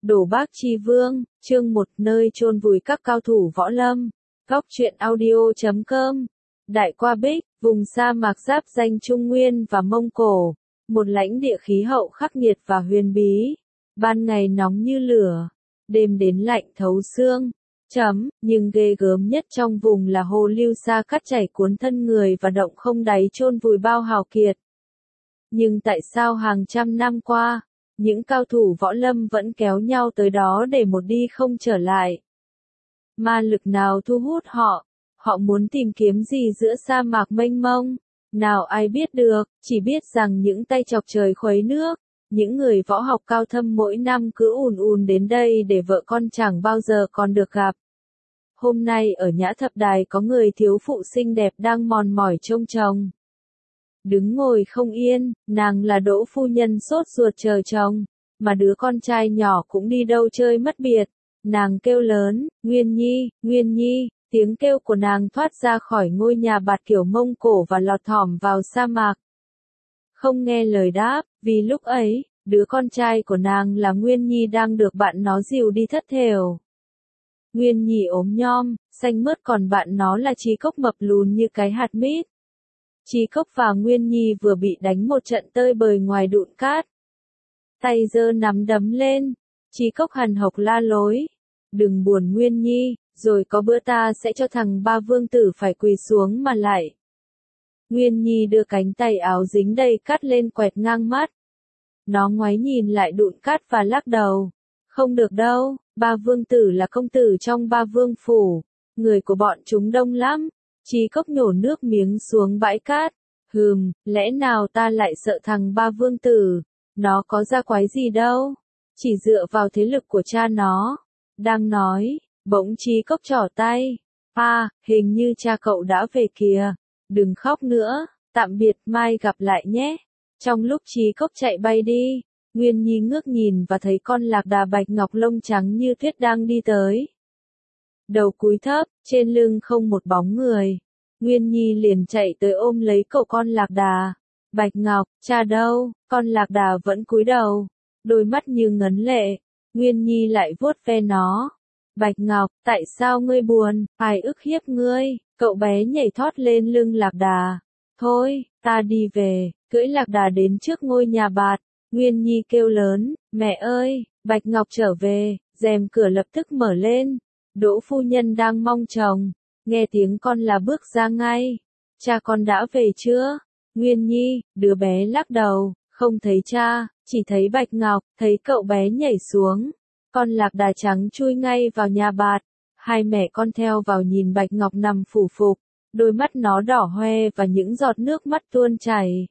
Đồ Bác Chi Vương, chương 1 nơi chôn vùi các cao thủ võ lâm. Góc truyện audio.com. Đại Qua Bích, vùng sa mạc giáp danh Trung Nguyên và Mông Cổ, một lãnh địa khí hậu khắc nghiệt và huyền bí. Ban ngày nóng như lửa, đêm đến lạnh thấu xương. Nhưng ghê gớm nhất trong vùng là hồ lưu sa cát chảy cuốn thân người và động không đáy chôn vùi bao hào kiệt. Nhưng tại sao hàng trăm năm qua, những cao thủ võ lâm vẫn kéo nhau tới đó để một đi không trở lại? Ma lực nào thu hút họ? Họ muốn tìm kiếm gì giữa sa mạc mênh mông? Nào ai biết được, chỉ biết rằng những tay chọc trời khuấy nước, những người võ học cao thâm mỗi năm cứ ùn ùn đến đây để vợ con chẳng bao giờ còn được gặp. Hôm nay ở Nhã Thập Đài có người thiếu phụ xinh đẹp đang mòn mỏi trông chồng. Đứng ngồi không yên, nàng là Đỗ phu nhân sốt ruột chờ chồng, mà đứa con trai nhỏ cũng đi đâu chơi mất biệt. Nàng kêu lớn, Nguyên Nhi, Nguyên Nhi, tiếng kêu của nàng thoát ra khỏi ngôi nhà bạt kiểu Mông Cổ và lọt thỏm vào sa mạc. Không nghe lời đáp, vì lúc ấy, đứa con trai của nàng là Nguyên Nhi đang được bạn nó dìu đi thất thểu. Nguyên Nhi ốm nhom, xanh mướt, còn bạn nó là Trí Cốc mập lùn như cái hạt mít. Trí Cốc và Nguyên Nhi vừa bị đánh một trận tơi bời ngoài đụn cát. Tay giơ nắm đấm lên, Trí Cốc hằn học la lối. Đừng buồn Nguyên Nhi, rồi có bữa ta sẽ cho thằng ba vương tử phải quỳ xuống mà lại. Nguyên Nhi đưa cánh tay áo dính đầy cát lên quẹt ngang mắt. Nó ngoái nhìn lại đụn cát và lắc đầu. Không được đâu, ba vương tử là công tử trong ba vương phủ, người của bọn chúng đông lắm. Trí Cốc nhổ nước miếng xuống bãi cát. Lẽ nào ta lại sợ thằng ba vương tử? Nó có ra quái gì đâu, chỉ dựa vào thế lực của cha nó. Đang nói, bỗng Trí Cốc trỏ tay. Hình như cha cậu đã về kìa. Đừng khóc nữa, tạm biệt, mai gặp lại nhé. Trong lúc Trí Cốc chạy bay đi, Nguyên Nhi ngước nhìn và thấy con lạc đà bạch ngọc lông trắng như tuyết đang đi tới. Đầu cúi thấp, trên lưng không một bóng người. Nguyên Nhi liền chạy tới ôm lấy cậu con lạc đà. Bạch Ngọc, cha đâu? Con lạc đà vẫn cúi đầu, đôi mắt như ngấn lệ. Nguyên Nhi lại vuốt ve nó. Bạch Ngọc, tại sao ngươi buồn? Ai ức hiếp ngươi? Cậu bé nhảy thoát lên lưng lạc đà. Thôi, ta đi về. Cưỡi lạc đà đến trước ngôi nhà bạt. Nguyên Nhi kêu lớn, mẹ ơi, Bạch Ngọc trở về. Rèm cửa lập tức mở lên. Đỗ phu nhân đang mong chồng. Nghe tiếng con là bước ra ngay. Cha con đã về chưa? Nguyên Nhi, đứa bé lắc đầu, không thấy cha, chỉ thấy Bạch Ngọc. Thấy cậu bé nhảy xuống, con lạc đà trắng chui ngay vào nhà bạt. Hai mẹ con theo vào nhìn Bạch Ngọc nằm phủ phục, đôi mắt nó đỏ hoe và những giọt nước mắt tuôn chảy.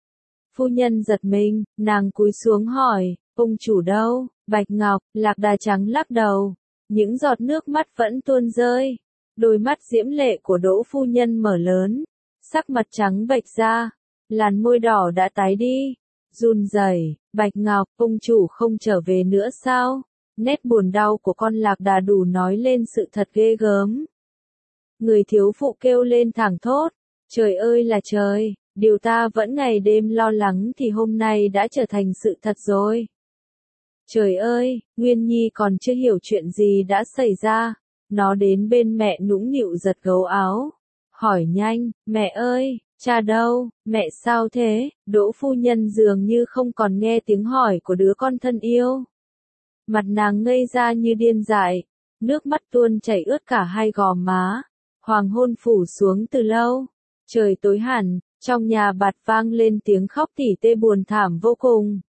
Phu nhân giật mình, nàng cúi xuống hỏi, ông chủ đâu? Bạch Ngọc, lạc đà trắng lắc đầu, những giọt nước mắt vẫn tuôn rơi. Đôi mắt diễm lệ của Đỗ phu nhân mở lớn, sắc mặt trắng bệch ra, làn môi đỏ đã tái đi, run rẩy. Bạch Ngọc, ông chủ không trở về nữa sao? Nét buồn đau của con lạc đà đủ nói lên sự thật ghê gớm. Người thiếu phụ kêu lên thảng thốt, trời ơi là trời, điều ta vẫn ngày đêm lo lắng thì hôm nay đã trở thành sự thật rồi. Trời ơi, Nguyên Nhi còn chưa hiểu chuyện gì đã xảy ra. Nó đến bên mẹ nũng nịu giật gấu áo. Hỏi nhanh, mẹ ơi, cha đâu? Mẹ sao thế? Đỗ phu nhân dường như không còn nghe tiếng hỏi của đứa con thân yêu. Mặt nàng ngây ra như điên dại. Nước mắt tuôn chảy ướt cả hai gò má. Hoàng hôn phủ xuống từ lâu. Trời tối hẳn, trong nhà bạt vang lên tiếng khóc tỉ tê buồn thảm vô cùng.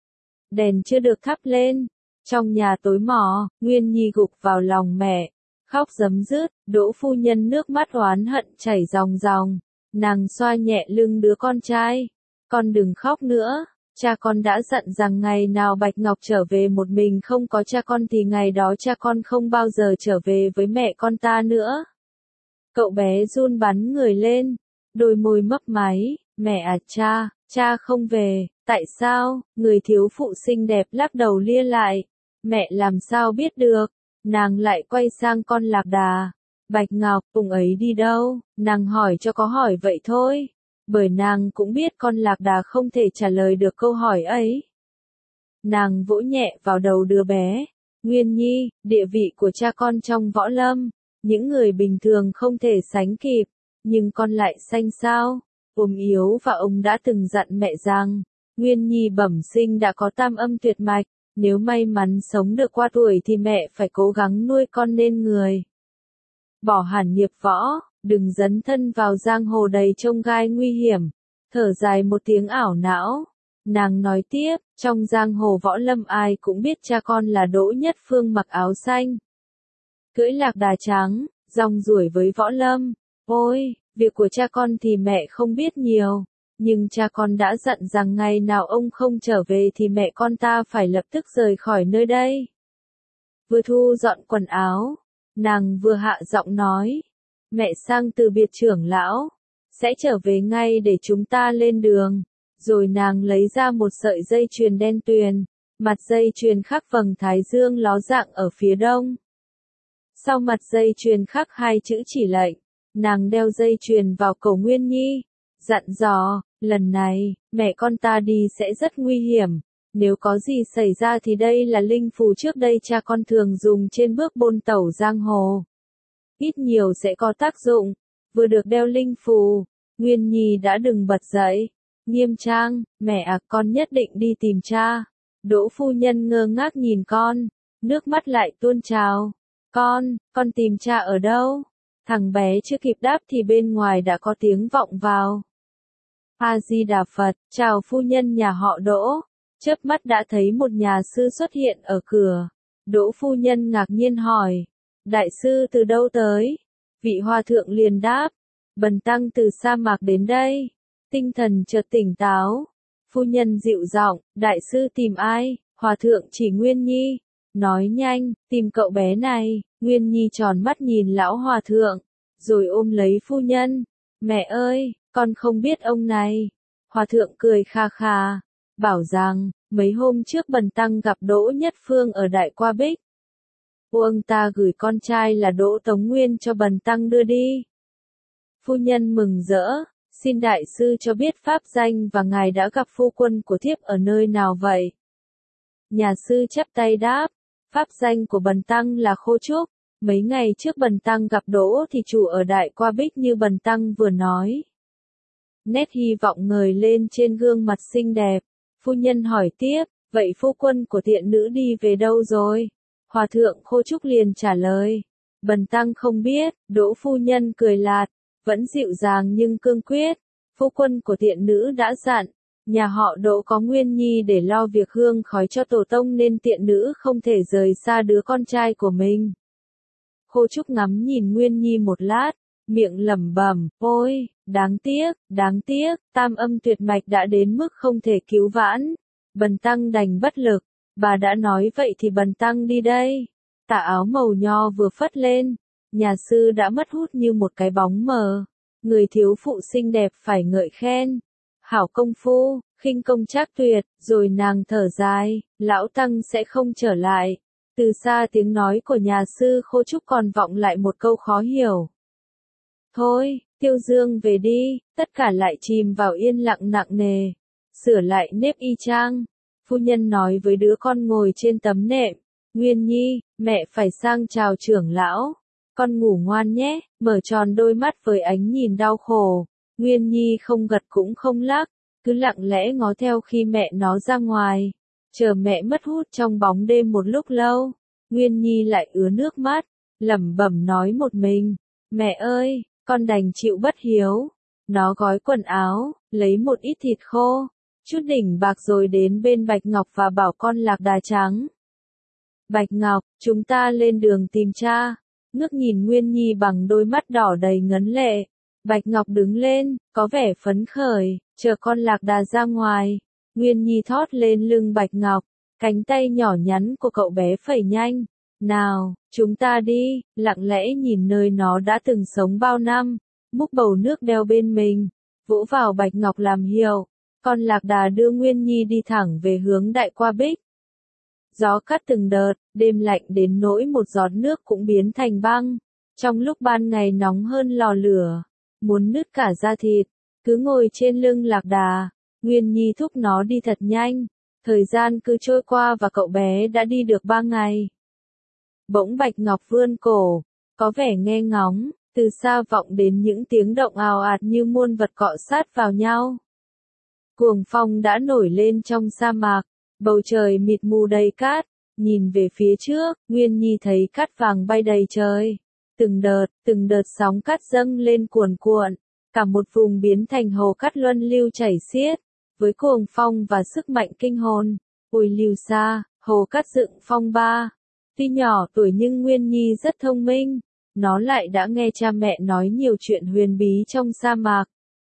Đèn chưa được thắp lên. Trong nhà tối mò, Nguyên Nhi gục vào lòng mẹ. Khóc rấm rứt, Đỗ phu nhân nước mắt oán hận chảy ròng ròng. Nàng xoa nhẹ lưng đứa con trai. Con đừng khóc nữa, cha con đã dặn rằng ngày nào Bạch Ngọc trở về một mình không có cha con thì ngày đó cha con không bao giờ trở về với mẹ con ta nữa. Cậu bé run bắn người lên, đôi môi mấp máy, mẹ à cha không về, tại sao? Người thiếu phụ xinh đẹp lắc đầu lia lại, mẹ làm sao biết được? Nàng lại quay sang con lạc đà. Bạch Ngọc, ông ấy đi đâu? Nàng hỏi cho có hỏi vậy thôi. Bởi nàng cũng biết con lạc đà không thể trả lời được câu hỏi ấy. Nàng vỗ nhẹ vào đầu đứa bé, Nguyên Nhi, địa vị của cha con trong võ lâm, những người bình thường không thể sánh kịp, nhưng con lại xanh xao, ốm yếu và ông đã từng dặn mẹ rằng, Nguyên Nhi bẩm sinh đã có tam âm tuyệt mạch, nếu may mắn sống được qua tuổi thì mẹ phải cố gắng nuôi con nên người. Bỏ hẳn nghiệp võ, đừng dấn thân vào giang hồ đầy chông gai nguy hiểm, thở dài một tiếng ảo não. Nàng nói tiếp, trong giang hồ võ lâm ai cũng biết cha con là Đỗ Nhất Phương mặc áo xanh, cưỡi lạc đà trắng, rong ruổi với võ lâm. Ôi, việc của cha con thì mẹ không biết nhiều, nhưng cha con đã dặn rằng ngày nào ông không trở về thì mẹ con ta phải lập tức rời khỏi nơi đây. Vừa thu dọn quần áo, nàng vừa hạ giọng nói, mẹ sang từ biệt trưởng lão, sẽ trở về ngay để chúng ta lên đường. Rồi nàng lấy ra một sợi dây chuyền đen tuyền, mặt dây chuyền khắc vầng thái dương ló dạng ở phía đông. Sau mặt dây chuyền khắc hai chữ chỉ lệnh, nàng đeo dây chuyền vào cổ Nguyên Nhi, dặn dò, lần này, mẹ con ta đi sẽ rất nguy hiểm, nếu có gì xảy ra thì đây là linh phù trước đây cha con thường dùng trên bước bôn tẩu giang hồ. Ít nhiều sẽ có tác dụng, vừa được đeo linh phù, Nguyên Nhi đã đứng bật dậy. Nghiêm trang, mẹ à, con nhất định đi tìm cha. Đỗ phu nhân ngơ ngác nhìn con, nước mắt lại tuôn trào. Con tìm cha ở đâu? Thằng bé chưa kịp đáp thì bên ngoài đã có tiếng vọng vào. A Di Đà Phật, chào phu nhân nhà họ Đỗ. Chớp mắt đã thấy một nhà sư xuất hiện ở cửa. Đỗ phu nhân ngạc nhiên hỏi, đại sư từ đâu tới? Vị hòa thượng liền đáp, bần tăng từ sa mạc đến đây. Tinh thần chợt tỉnh táo, phu nhân dịu giọng, đại sư tìm ai? Hòa thượng chỉ Nguyên Nhi, nói nhanh, tìm cậu bé này. Nguyên Nhi tròn mắt nhìn lão hòa thượng, rồi ôm lấy phu nhân, mẹ ơi, con không biết ông này. Hòa thượng cười kha kha, bảo rằng, mấy hôm trước bần tăng gặp Đỗ Nhất Phương ở Đại Qua Bích. Ông ta gửi con trai là Đỗ Tống Nguyên cho bần tăng đưa đi. Phu nhân mừng rỡ. Xin đại sư cho biết pháp danh và ngài đã gặp phu quân của thiếp ở nơi nào vậy? Nhà sư chắp tay đáp, pháp danh của bần tăng là Khô Trúc, mấy ngày trước bần tăng gặp Đỗ thì chủ ở Đại Qua Bích như bần tăng vừa nói. Nét hy vọng ngời lên trên gương mặt xinh đẹp, phu nhân hỏi tiếp, vậy phu quân của tiện nữ đi về đâu rồi? Hòa thượng Khô Trúc liền trả lời, bần tăng không biết. Đỗ phu nhân cười lạt, vẫn dịu dàng nhưng cương quyết, phu quân của tiện nữ đã dặn, nhà họ Đỗ có Nguyên Nhi để lo việc hương khói cho tổ tông nên tiện nữ không thể rời xa đứa con trai của mình. Khô Trúc ngắm nhìn Nguyên Nhi một lát, miệng lẩm bẩm, ôi, đáng tiếc, tam âm tuyệt mạch đã đến mức không thể cứu vãn, bần tăng đành bất lực, bà đã nói vậy thì bần tăng đi đây. Tà áo màu nho vừa phất lên, nhà sư đã mất hút như một cái bóng mờ. Người thiếu phụ xinh đẹp phải ngợi khen. Hảo công phu, khinh công trác tuyệt, rồi nàng thở dài, lão tăng sẽ không trở lại. Từ xa tiếng nói của nhà sư Khô Trúc còn vọng lại một câu khó hiểu. Thôi, Tiêu Dương về đi, tất cả lại chìm vào yên lặng nặng nề. Sửa lại nếp y chang. Phu nhân nói với đứa con ngồi trên tấm nệm, Nguyên Nhi, mẹ phải sang chào trưởng lão. Con ngủ ngoan nhé, mở tròn đôi mắt với ánh nhìn đau khổ. Nguyên Nhi không gật cũng không lắc, cứ lặng lẽ ngó theo khi mẹ nó ra ngoài. Chờ mẹ mất hút trong bóng đêm một lúc lâu, Nguyên Nhi lại ứa nước mắt, lẩm bẩm nói một mình, mẹ ơi, con đành chịu bất hiếu. Nó gói quần áo, lấy một ít thịt khô, chút đỉnh bạc rồi đến bên Bạch Ngọc và bảo con lạc đà trắng. Bạch Ngọc, chúng ta lên đường tìm cha. Ngước nhìn Nguyên Nhi bằng đôi mắt đỏ đầy ngấn lệ. Bạch Ngọc đứng lên, có vẻ phấn khởi, chờ con lạc đà ra ngoài. Nguyên Nhi thót lên lưng Bạch Ngọc, cánh tay nhỏ nhắn của cậu bé phẩy nhanh. Nào, chúng ta đi, lặng lẽ nhìn nơi nó đã từng sống bao năm, múc bầu nước đeo bên mình, vỗ vào Bạch Ngọc làm hiệu. Con lạc đà đưa Nguyên Nhi đi thẳng về hướng Đại Qua Bích. Gió cắt từng đợt, đêm lạnh đến nỗi một giọt nước cũng biến thành băng. Trong lúc ban ngày nóng hơn lò lửa, muốn nứt cả da thịt, cứ ngồi trên lưng lạc đà, Nguyên Nhi thúc nó đi thật nhanh. Thời gian cứ trôi qua và cậu bé đã đi được 3 ngày. Bỗng Bạch Ngọc vươn cổ, có vẻ nghe ngóng, từ xa vọng đến những tiếng động ào ạt như muôn vật cọ sát vào nhau. Cuồng phong đã nổi lên trong sa mạc, bầu trời mịt mù đầy cát, nhìn về phía trước, Nguyên Nhi thấy cát vàng bay đầy trời. Từng đợt sóng cát dâng lên cuồn cuộn, cả một vùng biến thành hồ cát luân lưu chảy xiết, với cuồng phong và sức mạnh kinh hồn. Ôi Lưu Sa, hồ cát dựng phong ba. Tuy nhỏ tuổi nhưng Nguyên Nhi rất thông minh, nó lại đã nghe cha mẹ nói nhiều chuyện huyền bí trong sa mạc.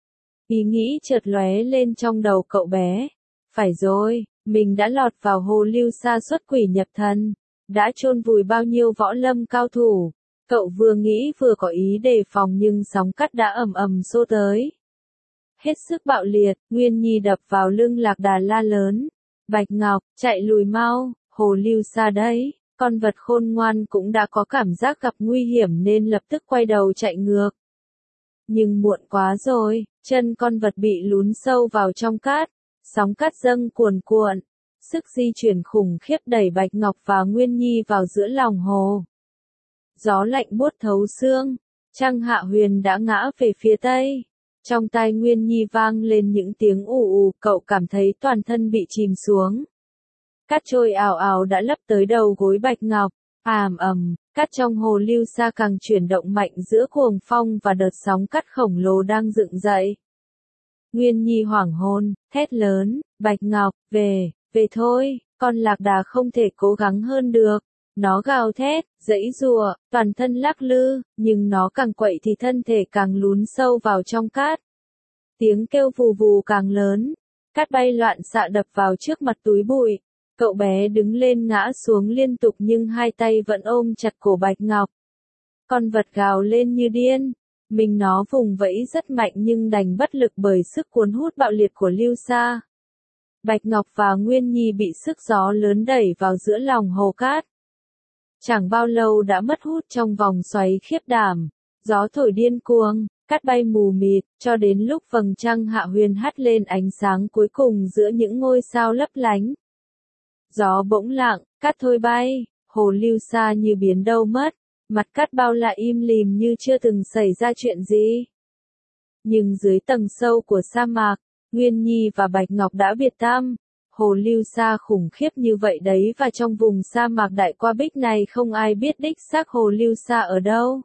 Ý nghĩ chợt lóe lên trong đầu cậu bé. Phải rồi, mình đã lọt vào hồ Lưu Sa xuất quỷ nhập thần, đã chôn vùi bao nhiêu võ lâm cao thủ. Cậu vừa nghĩ vừa có ý đề phòng nhưng sóng cát đã ầm ầm xô tới. Hết sức bạo liệt, Nguyên Nhi đập vào lưng Lạc Đà la lớn. Bạch Ngọc, chạy lùi mau, hồ Lưu Sa đấy. Con vật khôn ngoan cũng đã có cảm giác gặp nguy hiểm nên lập tức quay đầu chạy ngược. Nhưng muộn quá rồi, chân con vật bị lún sâu vào trong cát, sóng cát dâng cuồn cuộn. Sức di chuyển khủng khiếp đẩy Bạch Ngọc và Nguyên Nhi vào giữa lòng hồ. Gió lạnh buốt thấu xương, trăng hạ huyền đã ngã về phía tây. Trong tai Nguyên Nhi vang lên những tiếng ù ù, cậu cảm thấy toàn thân bị chìm xuống. Cát trôi ào ào đã lấp tới đầu gối Bạch Ngọc, cát trong hồ Lưu Sa càng chuyển động mạnh giữa cuồng phong và đợt sóng cát khổng lồ đang dựng dậy. Nguyên Nhi hoảng hồn, thét lớn, Bạch Ngọc, về thôi, con Lạc Đà không thể cố gắng hơn được. Nó gào thét, giãy giụa, toàn thân lắc lư, nhưng nó càng quậy thì thân thể càng lún sâu vào trong cát. Tiếng kêu vù vù càng lớn, cát bay loạn xạ đập vào trước mặt túi bụi. Cậu bé đứng lên ngã xuống liên tục nhưng hai tay vẫn ôm chặt cổ Bạch Ngọc. Con vật gào lên như điên, mình nó vùng vẫy rất mạnh nhưng đành bất lực bởi sức cuốn hút bạo liệt của Lưu Sa. Bạch Ngọc và Nguyên Nhi bị sức gió lớn đẩy vào giữa lòng hồ cát. Chẳng bao lâu đã mất hút trong vòng xoáy khiếp đảm, gió thổi điên cuồng, cát bay mù mịt, cho đến lúc vầng trăng hạ huyền hắt lên ánh sáng cuối cùng giữa những ngôi sao lấp lánh. Gió bỗng lặng, cát thôi bay, hồ Lưu Sa như biến đâu mất, mặt cát bao lại im lìm như chưa từng xảy ra chuyện gì. Nhưng dưới tầng sâu của sa mạc, Nguyên Nhi và Bạch Ngọc đã biệt tâm. Hồ Lưu Sa khủng khiếp như vậy đấy và trong vùng sa mạc Đại Qua Bích này không ai biết đích xác hồ Lưu Sa ở đâu.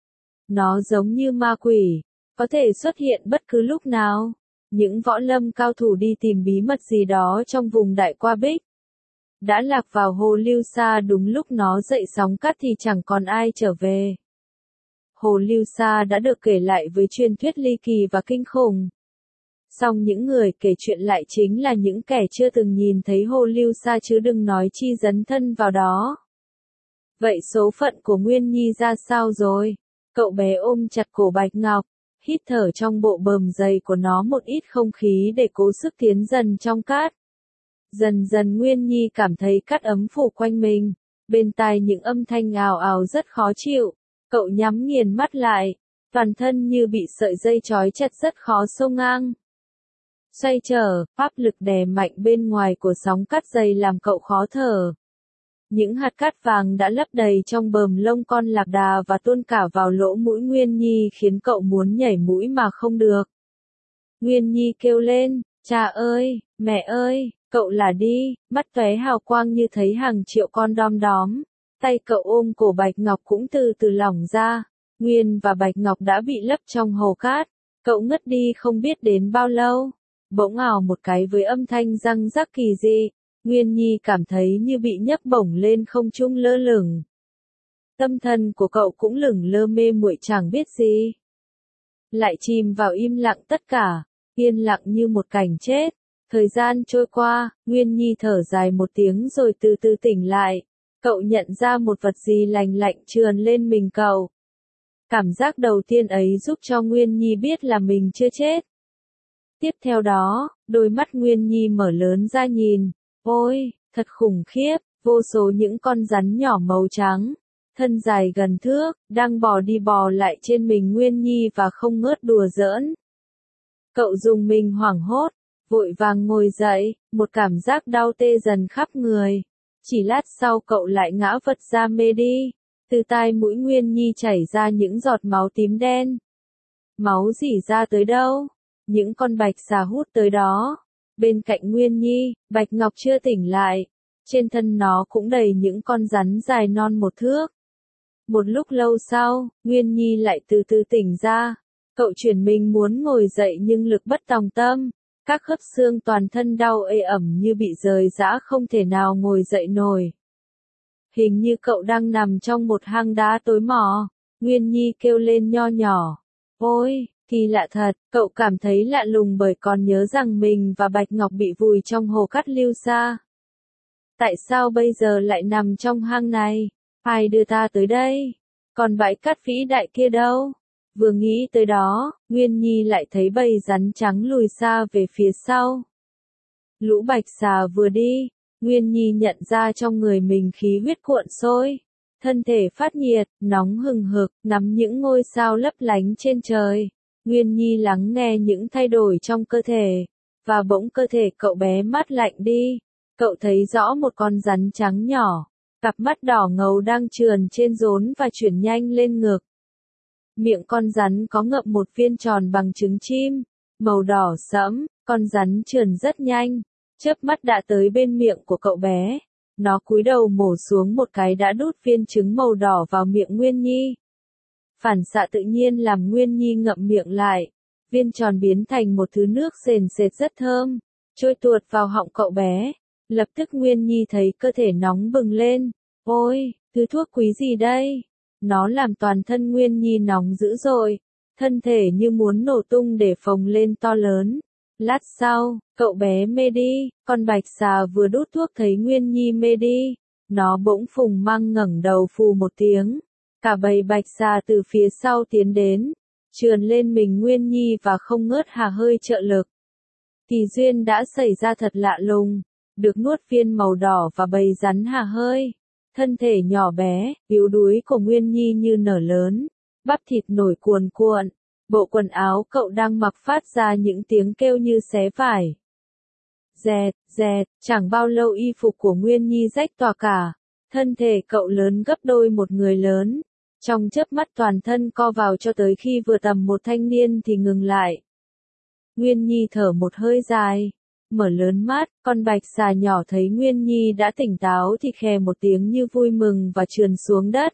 Nó giống như ma quỷ, có thể xuất hiện bất cứ lúc nào. Những võ lâm cao thủ đi tìm bí mật gì đó trong vùng Đại Qua Bích đã lạc vào hồ Lưu Sa đúng lúc nó dậy sóng cát thì chẳng còn ai trở về. Hồ Lưu Sa đã được kể lại với truyền thuyết ly kỳ và kinh khủng. Song những người kể chuyện lại chính là những kẻ chưa từng nhìn thấy hồ Lưu Sa chứ đừng nói chi dấn thân vào đó. Vậy số phận của Nguyên Nhi ra sao rồi? Cậu bé ôm chặt cổ Bạch Ngọc, hít thở trong bộ bờm dày của nó một ít không khí để cố sức tiến dần trong cát. Dần dần Nguyên Nhi cảm thấy cát ấm phủ quanh mình, bên tai những âm thanh ào ào rất khó chịu. Cậu nhắm nghiền mắt lại, toàn thân như bị sợi dây trói chặt rất khó xông ngang. Xoay trở, áp lực đè mạnh bên ngoài của sóng cát dày làm cậu khó thở. Những hạt cát vàng đã lấp đầy trong bờm lông con Lạc Đà và tuôn cả vào lỗ mũi Nguyên Nhi khiến cậu muốn nhảy mũi mà không được. Nguyên Nhi kêu lên, cha ơi, mẹ ơi, cậu là đi, mắt tóe hào quang như thấy hàng triệu con đom đóm. Tay cậu ôm cổ Bạch Ngọc cũng từ từ lỏng ra. Nguyên và Bạch Ngọc đã bị lấp trong hồ cát. Cậu ngất đi không biết đến bao lâu. Bỗng ào một cái với âm thanh răng rắc kỳ dị. Nguyên Nhi cảm thấy như bị nhấc bổng lên không trung lơ lửng. Tâm thần của cậu cũng lửng lơ mê muội chẳng biết gì. Lại chìm vào im lặng tất cả, yên lặng như một cảnh chết. Thời gian trôi qua, Nguyên Nhi thở dài một tiếng rồi từ từ tỉnh lại. Cậu nhận ra một vật gì lành lạnh trườn lên mình cậu. Cảm giác đầu tiên ấy giúp cho Nguyên Nhi biết là mình chưa chết. Tiếp theo đó, đôi mắt Nguyên Nhi mở lớn ra nhìn. Ôi, thật khủng khiếp, vô số những con rắn nhỏ màu trắng, thân dài gần thước, đang bò đi bò lại trên mình Nguyên Nhi và không ngớt đùa giỡn. Cậu dùng mình hoảng hốt, vội vàng ngồi dậy, một cảm giác đau tê dần khắp người. Chỉ lát sau cậu lại ngã vật ra mê đi. Từ tai mũi Nguyên Nhi chảy ra những giọt máu tím đen. Máu rỉ ra tới đâu? Những con bạch xà hút tới đó. Bên cạnh Nguyên Nhi, Bạch Ngọc chưa tỉnh lại. Trên thân nó cũng đầy những con rắn dài non 1 thước. Một lúc lâu sau, Nguyên Nhi lại từ từ tỉnh ra. Cậu chuyển mình muốn ngồi dậy nhưng lực bất tòng tâm. Các khớp xương toàn thân đau ê ẩm như bị rời rã không thể nào ngồi dậy nổi. Hình như cậu đang nằm trong một hang đá tối mò. Nguyên Nhi kêu lên nho nhỏ. Ôi, kỳ lạ thật, cậu cảm thấy lạ lùng bởi còn nhớ rằng mình và Bạch Ngọc bị vùi trong hồ Cát Lưu Sa. Tại sao bây giờ lại nằm trong hang này? Ai đưa ta tới đây? Còn bãi cát vĩ đại kia đâu? Vừa nghĩ tới đó, Nguyên Nhi lại thấy bầy rắn trắng lùi xa về phía sau. Lũ bạch xà vừa đi, Nguyên Nhi nhận ra trong người mình khí huyết cuộn sôi. Thân thể phát nhiệt, nóng hừng hực, nắm những ngôi sao lấp lánh trên trời. Nguyên Nhi lắng nghe những thay đổi trong cơ thể, và bỗng cơ thể cậu bé mát lạnh đi. Cậu thấy rõ một con rắn trắng nhỏ, cặp mắt đỏ ngầu đang trườn trên rốn và chuyển nhanh lên ngực. Miệng con rắn có ngậm một viên tròn bằng trứng chim, màu đỏ sẫm, con rắn trườn rất nhanh, chớp mắt đã tới bên miệng của cậu bé. Nó cúi đầu mổ xuống một cái đã đút viên trứng màu đỏ vào miệng Nguyên Nhi. Phản xạ tự nhiên làm Nguyên Nhi ngậm miệng lại. Viên tròn biến thành một thứ nước sền sệt rất thơm, trôi tuột vào họng cậu bé. Lập tức Nguyên Nhi thấy cơ thể nóng bừng lên. Ôi, thứ thuốc quý gì đây? Nó làm toàn thân Nguyên Nhi nóng dữ dội, thân thể như muốn nổ tung để phồng lên to lớn. Lát sau, cậu bé mê đi, con bạch xà vừa đút thuốc thấy Nguyên Nhi mê đi. Nó bỗng phùng mang ngẩng đầu phù một tiếng. Cả bầy bạch xà từ phía sau tiến đến, trườn lên mình Nguyên Nhi và không ngớt hà hơi trợ lực. Kỳ duyên đã xảy ra thật lạ lùng, được nuốt viên màu đỏ và bầy rắn hà hơi. Thân thể nhỏ bé, yếu đuối của Nguyên Nhi như nở lớn, bắp thịt nổi cuồn cuộn. Bộ quần áo cậu đang mặc phát ra những tiếng kêu như xé vải. Dẹt, dẹt, chẳng bao lâu y phục của Nguyên Nhi rách tòa cả. Thân thể cậu lớn gấp đôi một người lớn. Trong chớp mắt toàn thân co vào cho tới khi vừa tầm một thanh niên thì ngừng lại. Nguyên Nhi thở một hơi dài, mở lớn mắt, con bạch xà nhỏ thấy Nguyên Nhi đã tỉnh táo thì khè một tiếng như vui mừng và trườn xuống đất.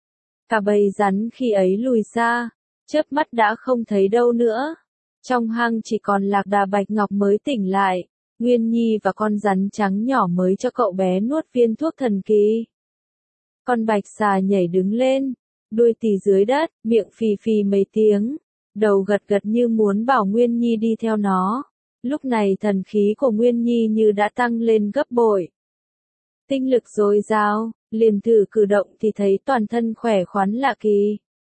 Cả bầy rắn khi ấy lùi xa, chớp mắt đã không thấy đâu nữa. Trong hang chỉ còn Lạc Đà Bạch Ngọc mới tỉnh lại, Nguyên Nhi và con rắn trắng nhỏ mới cho cậu bé nuốt viên thuốc thần kỳ. Con bạch xà nhảy đứng lên, đuôi tì dưới đất, miệng phì phì mấy tiếng, đầu gật gật như muốn bảo Nguyên Nhi đi theo nó. Lúc này thần khí của Nguyên Nhi như đã tăng lên gấp bội. Tinh lực dồi dào, liền thử cử động thì thấy toàn thân khỏe khoắn lạ kỳ.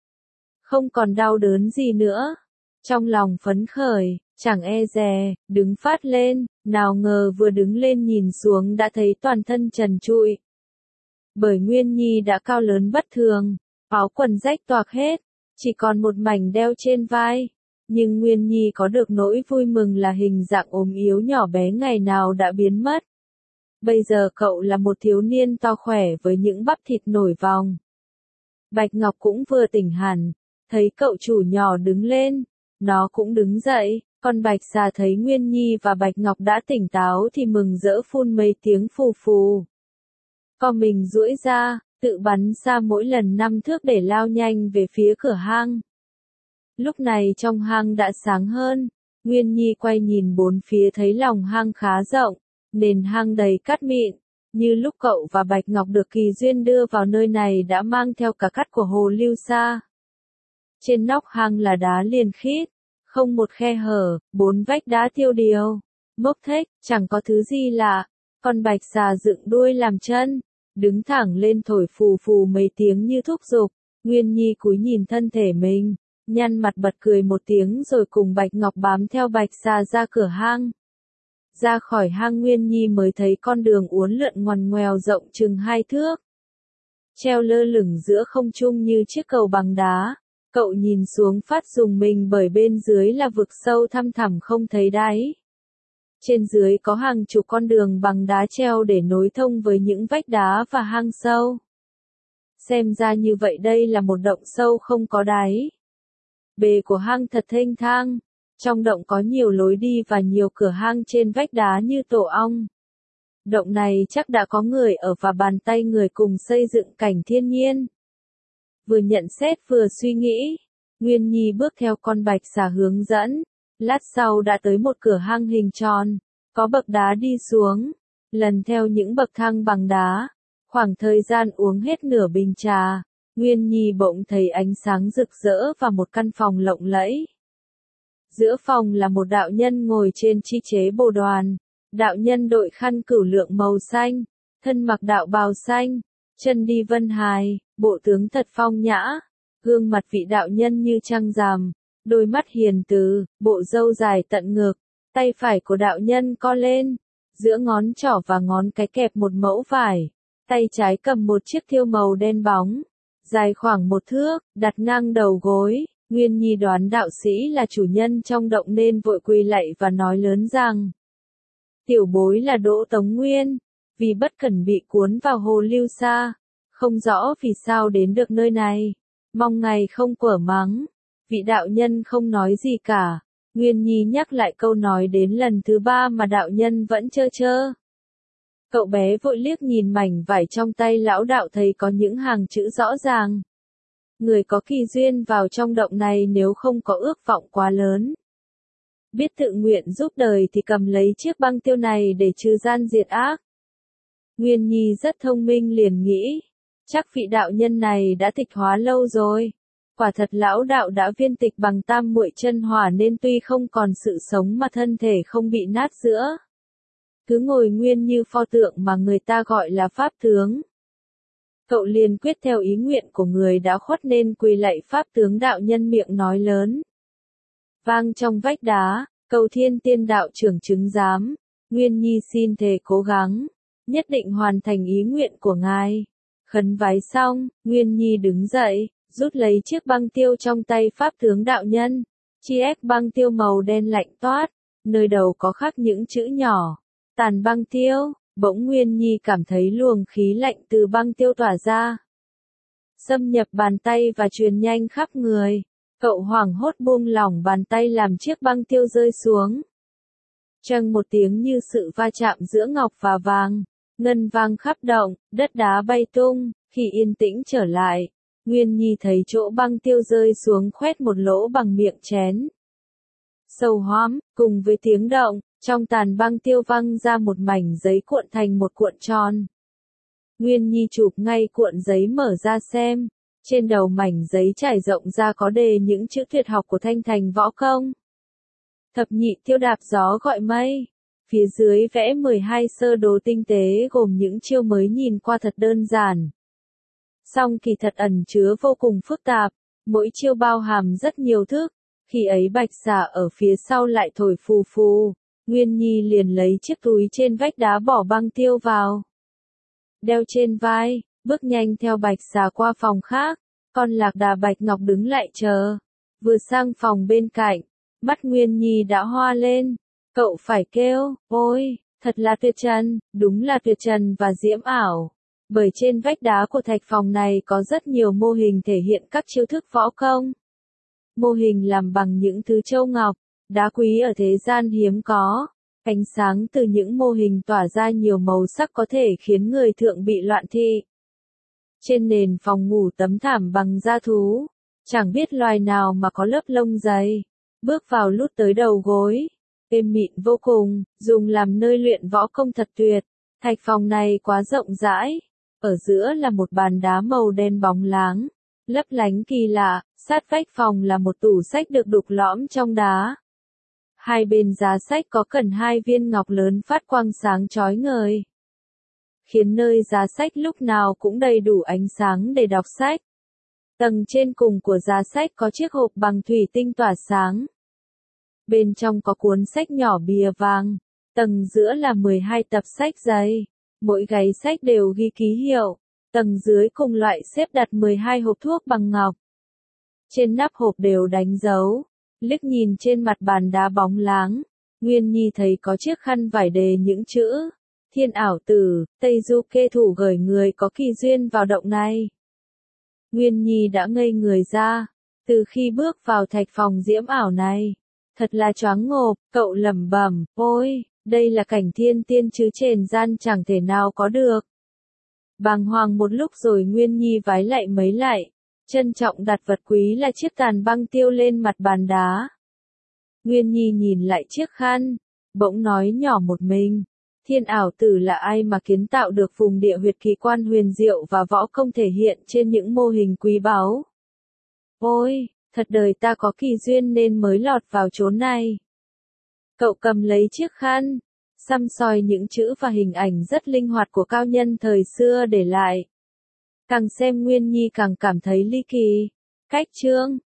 Không còn đau đớn gì nữa. Trong lòng phấn khởi, chẳng e dè, đứng phát lên, nào ngờ vừa đứng lên nhìn xuống đã thấy toàn thân trần trụi. Bởi Nguyên Nhi đã cao lớn bất thường, áo quần rách toạc hết, chỉ còn một mảnh đeo trên vai. Nhưng Nguyên Nhi có được nỗi vui mừng là hình dạng ốm yếu nhỏ bé ngày nào đã biến mất. Bây giờ cậu là một thiếu niên to khỏe với những bắp thịt nổi vòng. Bạch Ngọc cũng vừa tỉnh hẳn, thấy cậu chủ nhỏ đứng lên, nó cũng đứng dậy. Con bạch xà thấy Nguyên Nhi và Bạch Ngọc đã tỉnh táo thì mừng rỡ phun mấy tiếng phù phù. Co mình duỗi ra, tự bắn ra mỗi lần 5 thước để lao nhanh về phía cửa hang. Lúc này trong hang đã sáng hơn, Nguyên Nhi quay nhìn bốn phía thấy lòng hang khá rộng, nền hang đầy cát mịn, như lúc cậu và Bạch Ngọc được kỳ duyên đưa vào nơi này đã mang theo cả cát của hồ Lưu Sa. Trên nóc hang là đá liền khít, không một khe hở, 4 vách đá tiêu điều, mốc thếch, chẳng có thứ gì lạ. Con bạch xà dựng đuôi làm chân, đứng thẳng lên thổi phù phù mấy tiếng như thúc giục. Nguyên Nhi cúi nhìn thân thể mình, nhăn mặt bật cười một tiếng rồi cùng Bạch Ngọc bám theo bạch xà ra cửa hang. Ra khỏi hang Nguyên Nhi mới thấy con đường uốn lượn ngoằn ngoèo rộng chừng 2 thước. Treo lơ lửng giữa không trung như chiếc cầu bằng đá. Cậu nhìn xuống phát rùng mình bởi bên dưới là vực sâu thăm thẳm không thấy đáy. Trên dưới có hàng chục con đường bằng đá treo để nối thông với những vách đá và hang sâu. Xem ra như vậy đây là một động sâu không có đáy. Bề của hang thật thênh thang. Trong động có nhiều lối đi và nhiều cửa hang trên vách đá như tổ ong. Động này chắc đã có người ở và bàn tay người cùng xây dựng cảnh thiên nhiên. Vừa nhận xét vừa suy nghĩ, Nguyên Nhi bước theo con bạch xà hướng dẫn. Lát sau đã tới một cửa hang hình tròn, có bậc đá đi xuống, lần theo những bậc thang bằng đá. Khoảng thời gian uống hết nửa bình trà, Nguyên Nhi bỗng thấy ánh sáng rực rỡ và một căn phòng lộng lẫy. Giữa phòng là một đạo nhân ngồi trên chi chế bồ đoàn. Đạo nhân đội khăn cửu lượng màu xanh, thân mặc đạo bào xanh, chân đi vân hài, bộ tướng thật phong nhã. Gương mặt vị đạo nhân như trăng rằm, đôi mắt hiền từ, bộ râu dài tận ngực. Tay phải của đạo nhân co lên, giữa ngón trỏ và ngón cái kẹp một mẫu vải. Tay trái cầm một chiếc thiêu màu đen bóng, dài khoảng 1 thước, đặt ngang đầu gối. Nguyên Nhi đoán đạo sĩ là chủ nhân trong động nên vội quỳ lạy và nói lớn rằng: tiểu bối là Đỗ Tống Nguyên, vì bất cẩn bị cuốn vào hồ Lưu Sa, không rõ vì sao đến được nơi này, mong ngài không quở mắng. Vị đạo nhân không nói gì cả. Nguyên Nhi nhắc lại câu nói đến lần thứ 3 mà đạo nhân vẫn trơ trơ. Cậu bé vội liếc nhìn mảnh vải trong tay lão đạo thấy có những hàng chữ rõ ràng. Người có kỳ duyên vào trong động này nếu không có ước vọng quá lớn, biết tự nguyện giúp đời thì cầm lấy chiếc băng tiêu này để trừ gian diệt ác. Nguyên Nhi rất thông minh liền nghĩ, chắc vị đạo nhân này đã tịch hóa lâu rồi. Quả thật lão đạo đã viên tịch bằng tam muội chân hỏa nên tuy không còn sự sống mà thân thể không bị nát giữa. Cứ ngồi nguyên như pho tượng mà người ta gọi là pháp tướng. Cậu liền quyết theo ý nguyện của người đã khuất nên quỳ lạy pháp tướng. Đạo nhân miệng nói lớn. Vang trong vách đá, cầu thiên tiên đạo trưởng chứng giám. Nguyên Nhi xin thề cố gắng, nhất định hoàn thành ý nguyện của ngài. Khấn vái xong, Nguyên Nhi đứng dậy, rút lấy chiếc băng tiêu trong tay pháp tướng đạo nhân. Chiếc băng tiêu màu đen lạnh toát, nơi đầu có khắc những chữ nhỏ. Tàn băng tiêu. Bỗng Nguyên Nhi cảm thấy luồng khí lạnh từ băng tiêu tỏa ra, xâm nhập bàn tay và truyền nhanh khắp người. Cậu hoảng hốt buông lỏng bàn tay làm chiếc băng tiêu rơi xuống. Chăng một tiếng như sự va chạm giữa ngọc và vàng, ngân vang khắp động, đất đá bay tung. Khi yên tĩnh trở lại, Nguyên Nhi thấy chỗ băng tiêu rơi xuống khoét một lỗ bằng miệng chén. Sâu hoắm, cùng với tiếng động, trong tàn băng tiêu văng ra một mảnh giấy cuộn thành một cuộn tròn. Nguyên Nhi chụp ngay cuộn giấy mở ra xem. Trên đầu mảnh giấy trải rộng ra có đề những chữ tuyệt học của Thanh Thành võ công. Thập nhị tiêu đạp gió gọi mây. Phía dưới vẽ 12 sơ đồ tinh tế gồm những chiêu mới nhìn qua thật đơn giản, song kỳ thật ẩn chứa vô cùng phức tạp. Mỗi chiêu bao hàm rất nhiều thức. Khi ấy bạch xà ở phía sau lại thổi phù phù. Nguyên Nhi liền lấy chiếc túi trên vách đá bỏ băng tiêu vào, đeo trên vai, bước nhanh theo bạch xà qua phòng khác. Con lạc đà bạch ngọc đứng lại chờ. Vừa sang phòng bên cạnh, mắt Nguyên Nhi đã hoa lên. Cậu phải kêu, ôi, thật là tuyệt trần, đúng là tuyệt trần và diễm ảo. Bởi trên vách đá của thạch phòng này có rất nhiều mô hình thể hiện các chiêu thức võ công. Mô hình làm bằng những thứ châu ngọc, đá quý ở thế gian hiếm có. Ánh sáng từ những mô hình tỏa ra nhiều màu sắc có thể khiến người thượng bị loạn thị. Trên nền phòng ngủ tấm thảm bằng da thú, chẳng biết loài nào mà có lớp lông dày. Bước vào lút tới đầu gối, êm mịn vô cùng, dùng làm nơi luyện võ công thật tuyệt. Thạch phòng này quá rộng rãi. Ở giữa là một bàn đá màu đen bóng láng, lấp lánh kỳ lạ. Sát vách phòng là một tủ sách được đục lõm trong đá. Hai bên giá sách có cần 2 viên ngọc lớn phát quang sáng chói ngời, khiến nơi giá sách lúc nào cũng đầy đủ ánh sáng để đọc sách. Tầng trên cùng của giá sách có chiếc hộp bằng thủy tinh tỏa sáng. Bên trong có cuốn sách nhỏ bìa vàng. Tầng giữa là 12 tập sách dày. Mỗi gáy sách đều ghi ký hiệu. Tầng dưới cùng loại xếp đặt 12 hộp thuốc bằng ngọc. Trên nắp hộp đều đánh dấu. Liếc nhìn trên mặt bàn đá bóng láng, Nguyên Nhi thấy có chiếc khăn vải đề những chữ, thiên ảo tử, Tây Du kê thủ gửi người có kỳ duyên vào động này. Nguyên Nhi đã ngây người ra, từ khi bước vào thạch phòng diễm ảo này. Thật là choáng ngộp, cậu lẩm bẩm, ôi, đây là cảnh thiên tiên chứ trền gian chẳng thể nào có được. Bàng hoàng một lúc rồi Nguyên Nhi vái lạy mấy lạy, trân trọng đặt vật quý là chiếc tàn băng tiêu lên mặt bàn đá. Nguyên Nhi nhìn lại chiếc khăn, bỗng nói nhỏ một mình, thiên ảo tử là ai mà kiến tạo được vùng địa huyệt kỳ quan huyền diệu và võ công thể hiện trên những mô hình quý báu. Ôi, thật đời ta có kỳ duyên nên mới lọt vào chốn này. Cậu cầm lấy chiếc khăn, săm soi những chữ và hình ảnh rất linh hoạt của cao nhân thời xưa để lại. Càng xem Nguyên Nhi càng cảm thấy ly kỳ. Cách chương